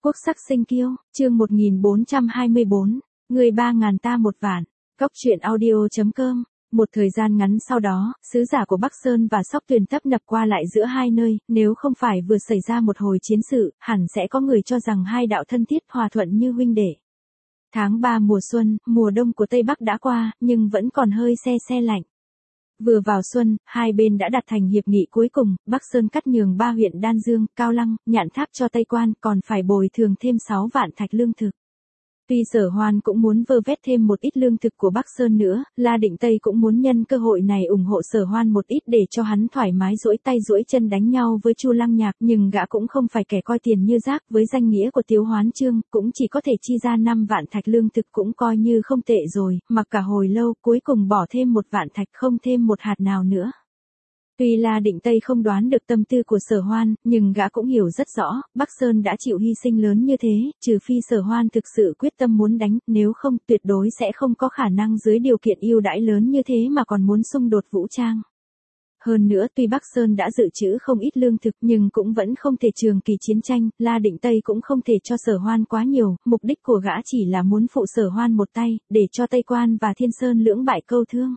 Quốc sắc sinh kiêu, chương 1424, người 3.000 ta một vạn. Cóc truyện audio.com. Một thời gian ngắn sau đó, sứ giả của Bắc Sơn và Sóc Tuyền tấp nập qua lại giữa hai nơi, nếu không phải vừa xảy ra một hồi chiến sự, hẳn sẽ có người cho rằng hai đạo thân thiết hòa thuận như huynh đệ. Tháng 3 mùa xuân, mùa đông của Tây Bắc đã qua, nhưng vẫn còn hơi se lạnh. Vừa vào xuân, hai bên đã đạt thành hiệp nghị cuối cùng, Bắc Sơn cắt nhường 3 huyện Đan Dương, Cao Lăng, Nhạn Tháp cho Tây Quan, còn phải bồi thường thêm 6 vạn thạch lương thực. Tuy Sở Hoan cũng muốn vơ vét thêm một ít lương thực của Bắc Sơn nữa, La Định Tây cũng muốn nhân cơ hội này ủng hộ Sở Hoan một ít để cho hắn thoải mái duỗi tay duỗi chân đánh nhau với Chu Lăng Nhạc, nhưng gã cũng không phải kẻ coi tiền như rác, với danh nghĩa của Tiếu Hoán Chương, cũng chỉ có thể chi ra 5 vạn thạch lương thực cũng coi như không tệ rồi, mặc cả hồi lâu, cuối cùng bỏ thêm 1 vạn thạch, không thêm một hạt nào nữa. Tuy La Định Tây không đoán được tâm tư của Sở Hoan, nhưng gã cũng hiểu rất rõ, Bắc Sơn đã chịu hy sinh lớn như thế, trừ phi Sở Hoan thực sự quyết tâm muốn đánh, nếu không tuyệt đối sẽ không có khả năng dưới điều kiện ưu đãi lớn như thế mà còn muốn xung đột vũ trang. Hơn nữa tuy Bắc Sơn đã dự trữ không ít lương thực nhưng cũng vẫn không thể trường kỳ chiến tranh, La Định Tây cũng không thể cho Sở Hoan quá nhiều, mục đích của gã chỉ là muốn phụ Sở Hoan một tay, để cho Tây Quan và Thiên Sơn lưỡng bại câu thương.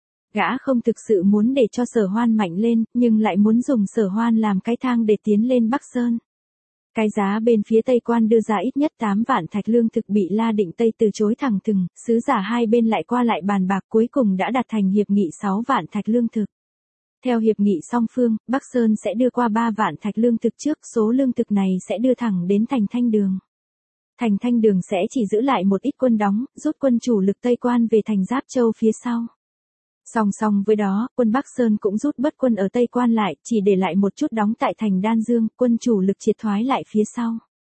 Gã không thực sự muốn để cho Sở Hoan mạnh lên, nhưng lại muốn dùng Sở Hoan làm cái thang để tiến lên Bắc Sơn. Cái giá bên phía Tây Quan đưa ra ít nhất 8 vạn thạch lương thực bị La Định Tây từ chối thẳng thừng, sứ giả hai bên lại qua lại bàn bạc cuối cùng đã đạt thành hiệp nghị 6 vạn thạch lương thực. Theo hiệp nghị song phương, Bắc Sơn sẽ đưa qua 3 vạn thạch lương thực trước, số lương thực này sẽ đưa thẳng đến thành Thanh Đường. Thành Thanh Đường sẽ chỉ giữ lại một ít quân đóng, rút quân chủ lực Tây Quan về thành Giáp Châu phía sau. Song song với đó, quân Bắc Sơn cũng rút bớt quân ở Tây Quan lại, chỉ để lại một chút đóng tại thành Đan Dương, quân chủ lực triệt thoái lại phía sau.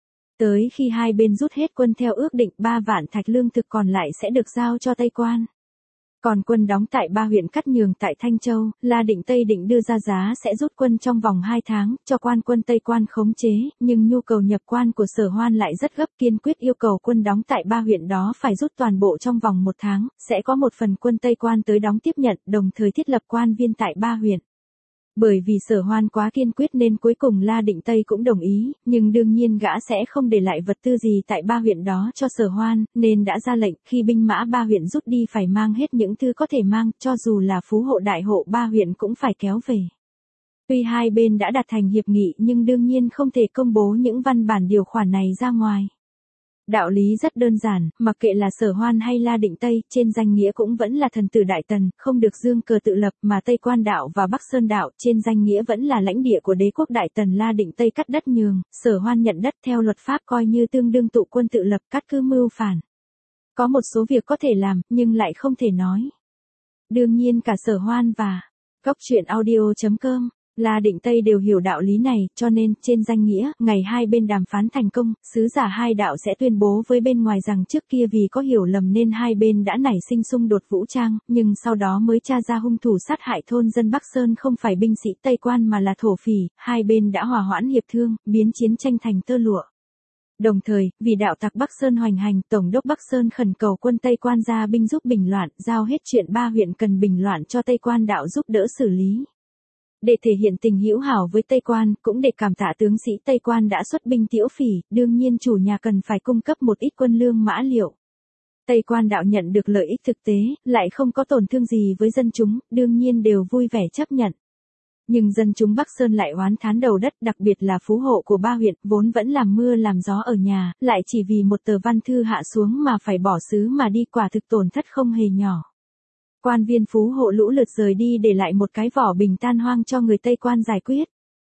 Tới khi hai bên rút hết quân theo ước định, 3 vạn thạch lương thực còn lại sẽ được giao cho Tây Quan. Còn quân đóng tại 3 huyện cắt nhường tại Thanh Châu, La Định Tây định đưa ra giá sẽ rút quân trong vòng 2 tháng, cho quân Tây Quan khống chế, nhưng nhu cầu nhập quan của Sở Hoan lại rất gấp, kiên quyết yêu cầu quân đóng tại 3 huyện đó phải rút toàn bộ trong vòng 1 tháng, sẽ có một phần quân Tây Quan tới đóng tiếp nhận, đồng thời thiết lập quan viên tại 3 huyện. Bởi vì Sở Hoan quá kiên quyết nên cuối cùng La Định Tây cũng đồng ý, nhưng đương nhiên gã sẽ không để lại vật tư gì tại 3 huyện đó cho Sở Hoan, nên đã ra lệnh khi binh mã 3 huyện rút đi phải mang hết những thứ có thể mang, cho dù là phú hộ đại hộ 3 huyện cũng phải kéo về. Tuy hai bên đã đạt thành hiệp nghị nhưng đương nhiên không thể công bố những văn bản điều khoản này ra ngoài. Đạo lý rất đơn giản, mặc kệ là Sở Hoan hay La Định Tây, trên danh nghĩa cũng vẫn là thần tử Đại Tần, không được dương cờ tự lập, mà Tây Quan đạo và Bắc Sơn đạo, trên danh nghĩa vẫn là lãnh địa của đế quốc Đại Tần. La Định Tây cắt đất nhường, Sở Hoan nhận đất theo luật pháp coi như tương đương tụ quân tự lập, cắt cứ mưu phản. Có một số việc có thể làm, nhưng lại không thể nói. Đương nhiên cả Sở Hoan và Cóc truyện audio.com, La Định Tây đều hiểu đạo lý này, cho nên, trên danh nghĩa, ngày hai bên đàm phán thành công, sứ giả hai đạo sẽ tuyên bố với bên ngoài rằng trước kia vì có hiểu lầm nên hai bên đã nảy sinh xung đột vũ trang, nhưng sau đó mới tra ra hung thủ sát hại thôn dân Bắc Sơn không phải binh sĩ Tây Quan mà là thổ phỉ, hai bên đã hòa hoãn hiệp thương, biến chiến tranh thành tơ lụa. Đồng thời, vì đạo tặc Bắc Sơn hoành hành, Tổng đốc Bắc Sơn khẩn cầu quân Tây Quan ra binh giúp bình loạn, giao hết chuyện 3 huyện cần bình loạn cho Tây Quan đạo giúp đỡ xử lý. Để thể hiện tình hữu hảo với Tây Quan, cũng để cảm tạ tướng sĩ Tây Quan đã xuất binh tiễu phỉ, đương nhiên chủ nhà cần phải cung cấp một ít quân lương mã liệu. Tây Quan đạo nhận được lợi ích thực tế, lại không có tổn thương gì với dân chúng, đương nhiên đều vui vẻ chấp nhận. Nhưng dân chúng Bắc Sơn lại oán thán đầu đất, đặc biệt là phú hộ của 3 huyện, vốn vẫn làm mưa làm gió ở nhà, lại chỉ vì một tờ văn thư hạ xuống mà phải bỏ xứ mà đi, quả thực tổn thất không hề nhỏ. Quan viên phú hộ lũ lượt rời đi để lại một cái vỏ bình tan hoang cho người Tây Quan giải quyết.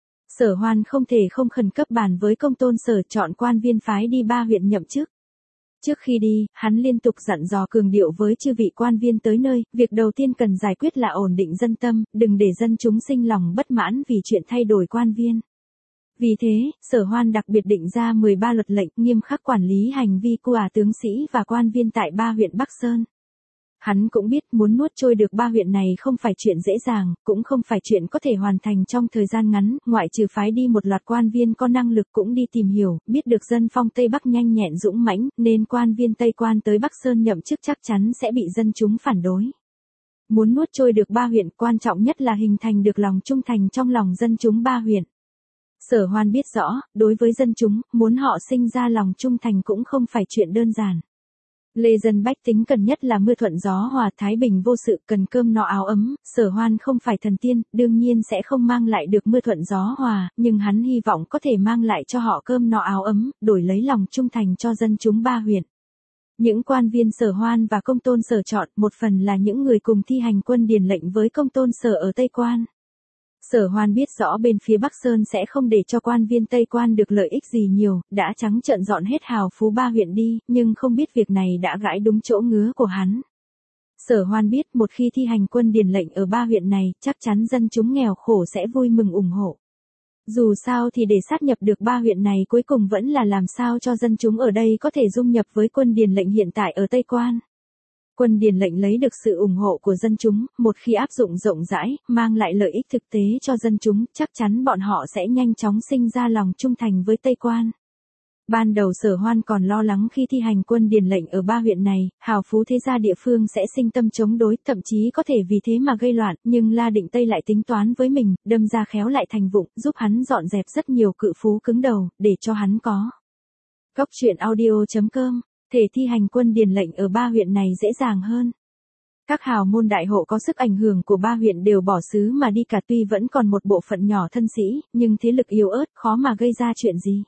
Sở Hoan không thể không khẩn cấp bàn với công tôn Sở chọn quan viên phái đi 3 huyện nhậm chức. Trước khi đi, hắn liên tục dặn dò cường điệu với chư vị quan viên tới nơi, việc đầu tiên cần giải quyết là ổn định dân tâm, đừng để dân chúng sinh lòng bất mãn vì chuyện thay đổi quan viên. Vì thế, Sở Hoan đặc biệt định ra 13 luật lệnh nghiêm khắc quản lý hành vi của tướng sĩ và quan viên tại 3 huyện Bắc Sơn. Hắn cũng biết muốn nuốt trôi được 3 huyện này không phải chuyện dễ dàng, cũng không phải chuyện có thể hoàn thành trong thời gian ngắn, ngoại trừ phái đi một loạt quan viên có năng lực cũng đi tìm hiểu, biết được dân phong Tây Bắc nhanh nhẹn dũng mãnh, nên quan viên Tây Quan tới Bắc Sơn nhậm chức chắc chắn sẽ bị dân chúng phản đối. Muốn nuốt trôi được 3 huyện, quan trọng nhất là hình thành được lòng trung thành trong lòng dân chúng 3 huyện. Sở Hoan biết rõ, đối với dân chúng, muốn họ sinh ra lòng trung thành cũng không phải chuyện đơn giản. Lê dân bách tính cần nhất là mưa thuận gió hòa thái bình vô sự, cần cơm no áo ấm. Sở Hoan không phải thần tiên, đương nhiên sẽ không mang lại được mưa thuận gió hòa, nhưng hắn hy vọng có thể mang lại cho họ cơm no áo ấm, đổi lấy lòng trung thành cho dân chúng ba huyện. Những quan viên Sở Hoan và Công Tôn Sở chọn, một phần là những người cùng thi hành quân điền lệnh với Công Tôn Sở ở Tây Quan. Sở Hoan biết rõ bên phía Bắc Sơn sẽ không để cho quan viên Tây Quan được lợi ích gì nhiều, đã trắng trợn dọn hết hào phú ba huyện đi, nhưng không biết việc này đã gãi đúng chỗ ngứa của hắn. Sở Hoan biết một khi thi hành quân điền lệnh ở ba huyện này, chắc chắn dân chúng nghèo khổ sẽ vui mừng ủng hộ. Dù sao thì để sát nhập được ba huyện này cuối cùng vẫn là làm sao cho dân chúng ở đây có thể dung nhập với quân điền lệnh hiện tại ở Tây Quan. Quân điền lệnh lấy được sự ủng hộ của dân chúng, một khi áp dụng rộng rãi, mang lại lợi ích thực tế cho dân chúng, chắc chắn bọn họ sẽ nhanh chóng sinh ra lòng trung thành với Tây Quan. Ban đầu Sở Hoan còn lo lắng khi thi hành quân điền lệnh ở ba huyện này, hào phú thế gia địa phương sẽ sinh tâm chống đối, thậm chí có thể vì thế mà gây loạn, nhưng La Định Tây lại tính toán với mình, đâm ra khéo lại thành vụng, giúp hắn dọn dẹp rất nhiều cự phú cứng đầu, để cho hắn có. Góc truyện audio.com, thể thi hành quân điền lệnh ở ba huyện này dễ dàng hơn. Các hào môn đại hộ có sức ảnh hưởng của ba huyện đều bỏ xứ mà đi cả, tuy vẫn còn một bộ phận nhỏ thân sĩ, nhưng thế lực yếu ớt, khó mà gây ra chuyện gì.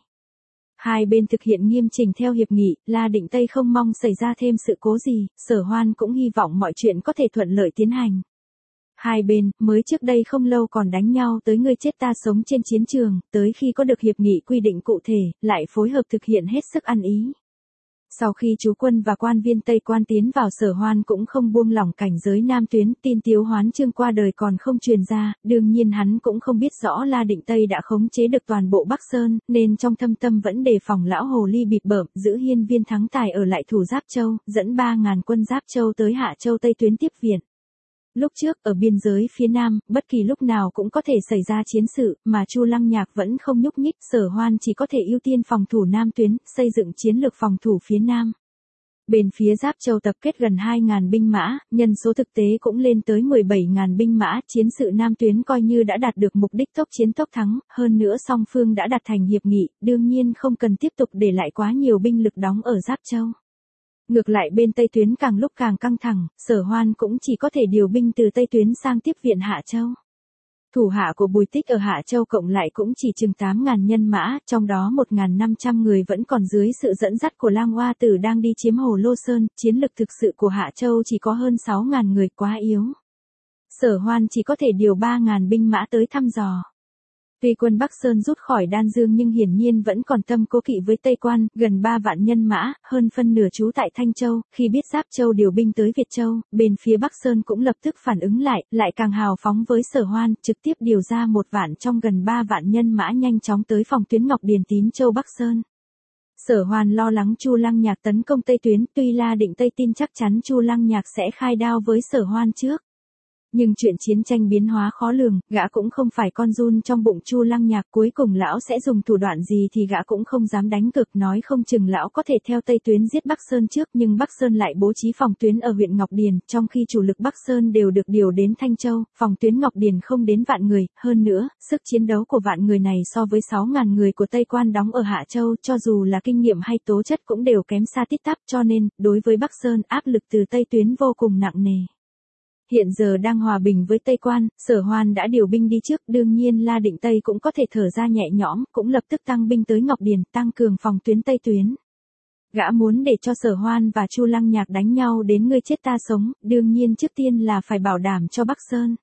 Hai bên thực hiện nghiêm chỉnh theo hiệp nghị, La Định Tây không mong xảy ra thêm sự cố gì, Sở Hoan cũng hy vọng mọi chuyện có thể thuận lợi tiến hành. Hai bên, mới trước đây không lâu còn đánh nhau tới ngươi chết ta sống trên chiến trường, tới khi có được hiệp nghị quy định cụ thể, lại phối hợp thực hiện hết sức ăn ý. Sau khi trú quân và quan viên Tây Quan tiến vào, Sở Hoan cũng không buông lỏng cảnh giới Nam Tuyến, tin Tiếu Hoán Trương qua đời còn không truyền ra, đương nhiên hắn cũng không biết rõ La Định Tây đã khống chế được toàn bộ Bắc Sơn, nên trong thâm tâm vẫn đề phòng lão hồ ly bịp bợm, giữ hiên viên Thắng Tài ở lại thủ Giáp Châu, dẫn 3.000 quân Giáp Châu tới Hạ Châu Tây Tuyến tiếp viện. Lúc trước, ở biên giới phía Nam, bất kỳ lúc nào cũng có thể xảy ra chiến sự, mà Chu Lăng Nhạc vẫn không nhúc nhích, Sở Hoan chỉ có thể ưu tiên phòng thủ Nam Tuyến, xây dựng chiến lược phòng thủ phía Nam. Bên phía Giáp Châu tập kết gần 2.000 binh mã, nhân số thực tế cũng lên tới 17.000 binh mã, chiến sự Nam Tuyến coi như đã đạt được mục đích tốc chiến tốc thắng, hơn nữa song phương đã đạt thành hiệp nghị, đương nhiên không cần tiếp tục để lại quá nhiều binh lực đóng ở Giáp Châu. Ngược lại bên Tây Tuyến càng lúc càng căng thẳng, Sở Hoan cũng chỉ có thể điều binh từ Tây Tuyến sang tiếp viện Hạ Châu. Thủ hạ của Bùi Tích ở Hạ Châu cộng lại cũng chỉ chừng 8.000 nhân mã, trong đó 1.500 người vẫn còn dưới sự dẫn dắt của Lang Hoa Tử đang đi chiếm Hồ Lô Sơn, chiến lực thực sự của Hạ Châu chỉ có hơn 6.000 người, quá yếu. Sở Hoan chỉ có thể điều 3.000 binh mã tới thăm dò. Tuy quân Bắc Sơn rút khỏi Đan Dương nhưng hiển nhiên vẫn còn tâm cố kỵ với Tây Quan, gần 3 vạn nhân mã, hơn phân nửa trú tại Thanh Châu, khi biết Giáp Châu điều binh tới Việt Châu, bên phía Bắc Sơn cũng lập tức phản ứng lại càng hào phóng với Sở Hoan, trực tiếp điều ra 1 vạn trong gần 3 vạn nhân mã nhanh chóng tới phòng tuyến Ngọc Điền Tín Châu Bắc Sơn. Sở Hoan lo lắng Chu Lăng Nhạc tấn công Tây Tuyến, tuy La Định Tây tin chắc chắn Chu Lăng Nhạc sẽ khai đao với Sở Hoan trước. Nhưng chuyện chiến tranh biến hóa khó lường, gã cũng không phải con giun trong bụng Chu Lăng Nhạc, cuối cùng lão sẽ dùng thủ đoạn gì thì gã cũng không dám đánh cược, nói không chừng lão có thể theo Tây Tuyến giết Bắc Sơn trước, nhưng Bắc Sơn lại bố trí phòng tuyến ở huyện Ngọc Điền, trong khi chủ lực Bắc Sơn đều được điều đến Thanh Châu, phòng tuyến Ngọc Điền không đến vạn người, hơn nữa, sức chiến đấu của vạn người này so với 6.000 người của Tây Quan đóng ở Hạ Châu, cho dù là kinh nghiệm hay tố chất cũng đều kém xa tít tắp, cho nên, đối với Bắc Sơn áp lực từ Tây Tuyến vô cùng nặng nề. Hiện giờ đang hòa bình với Tây Quan, Sở Hoan đã điều binh đi trước, đương nhiên La Định Tây cũng có thể thở ra nhẹ nhõm, cũng lập tức tăng binh tới Ngọc Điền, tăng cường phòng tuyến Tây Tuyến. Gã muốn để cho Sở Hoan và Chu Lăng Nhạc đánh nhau đến ngươi chết ta sống, đương nhiên trước tiên là phải bảo đảm cho Bắc Sơn.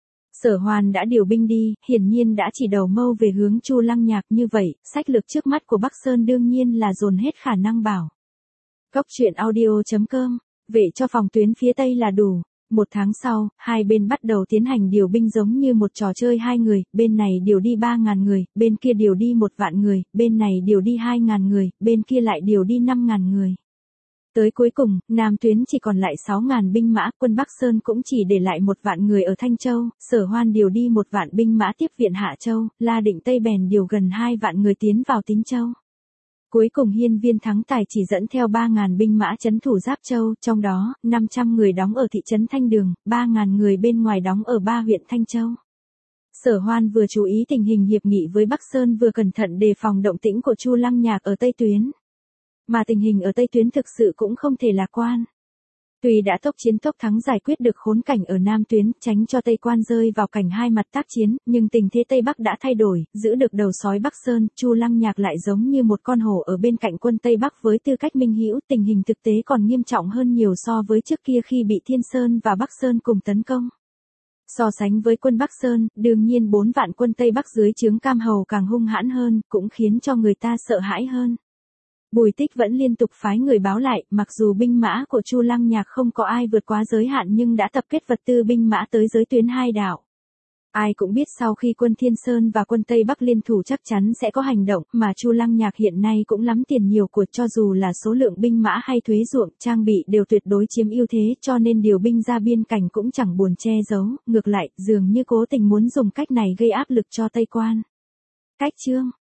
Sở Hoan đã điều binh đi, hiển nhiên đã chỉ đầu mâu về hướng Chu Lăng Nhạc, như vậy, sách lược trước mắt của Bắc Sơn đương nhiên là dồn hết khả năng bảo. Góc truyện audio.com, vệ cho phòng tuyến phía Tây là đủ. 1 tháng sau, hai bên bắt đầu tiến hành điều binh giống như một trò chơi hai người, bên này điều đi 3.000 người, bên kia điều đi 1 vạn người, bên này điều đi 2.000 người, bên kia lại điều đi 5.000 người. Tới cuối cùng, Nam Tuyến chỉ còn lại 6.000 binh mã, quân Bắc Sơn cũng chỉ để lại 1 vạn người ở Thanh Châu, Sở Hoan điều đi 1 vạn binh mã tiếp viện Hạ Châu, La Định Tây bèn điều gần 2 vạn người tiến vào Tín Châu. Cuối cùng hiên viên Thắng Tài chỉ dẫn theo 3.000 binh mã trấn thủ Giáp Châu, trong đó, 500 người đóng ở thị trấn Thanh Đường, 3.000 người bên ngoài đóng ở 3 huyện Thanh Châu. Sở Hoan vừa chú ý tình hình hiệp nghị với Bắc Sơn vừa cẩn thận đề phòng động tĩnh của Chu Lăng Nhạc ở Tây Tuyến. Mà tình hình ở Tây Tuyến thực sự cũng không thể lạc quan. Tuy đã tốc chiến tốc thắng giải quyết được khốn cảnh ở Nam Tuyến, tránh cho Tây Quan rơi vào cảnh hai mặt tác chiến, nhưng tình thế Tây Bắc đã thay đổi, giữ được đầu sói Bắc Sơn, Chu Lăng Nhạc lại giống như một con hổ ở bên cạnh quân Tây Bắc với tư cách minh hữu, tình hình thực tế còn nghiêm trọng hơn nhiều so với trước kia khi bị Thiên Sơn và Bắc Sơn cùng tấn công. So sánh với quân Bắc Sơn, đương nhiên 4 vạn quân Tây Bắc dưới trướng Cam Hầu càng hung hãn hơn, cũng khiến cho người ta sợ hãi hơn. Bùi Tích vẫn liên tục phái người báo lại, mặc dù binh mã của Chu Lăng Nhạc không có ai vượt quá giới hạn nhưng đã tập kết vật tư binh mã tới giới tuyến hai đảo. Ai cũng biết sau khi quân Thiên Sơn và quân Tây Bắc liên thủ chắc chắn sẽ có hành động, mà Chu Lăng Nhạc hiện nay cũng lắm tiền nhiều của, cho dù là số lượng binh mã hay thuế ruộng, trang bị đều tuyệt đối chiếm ưu thế, cho nên điều binh ra biên cảnh cũng chẳng buồn che giấu, ngược lại, dường như cố tình muốn dùng cách này gây áp lực cho Tây Quan. Cách chương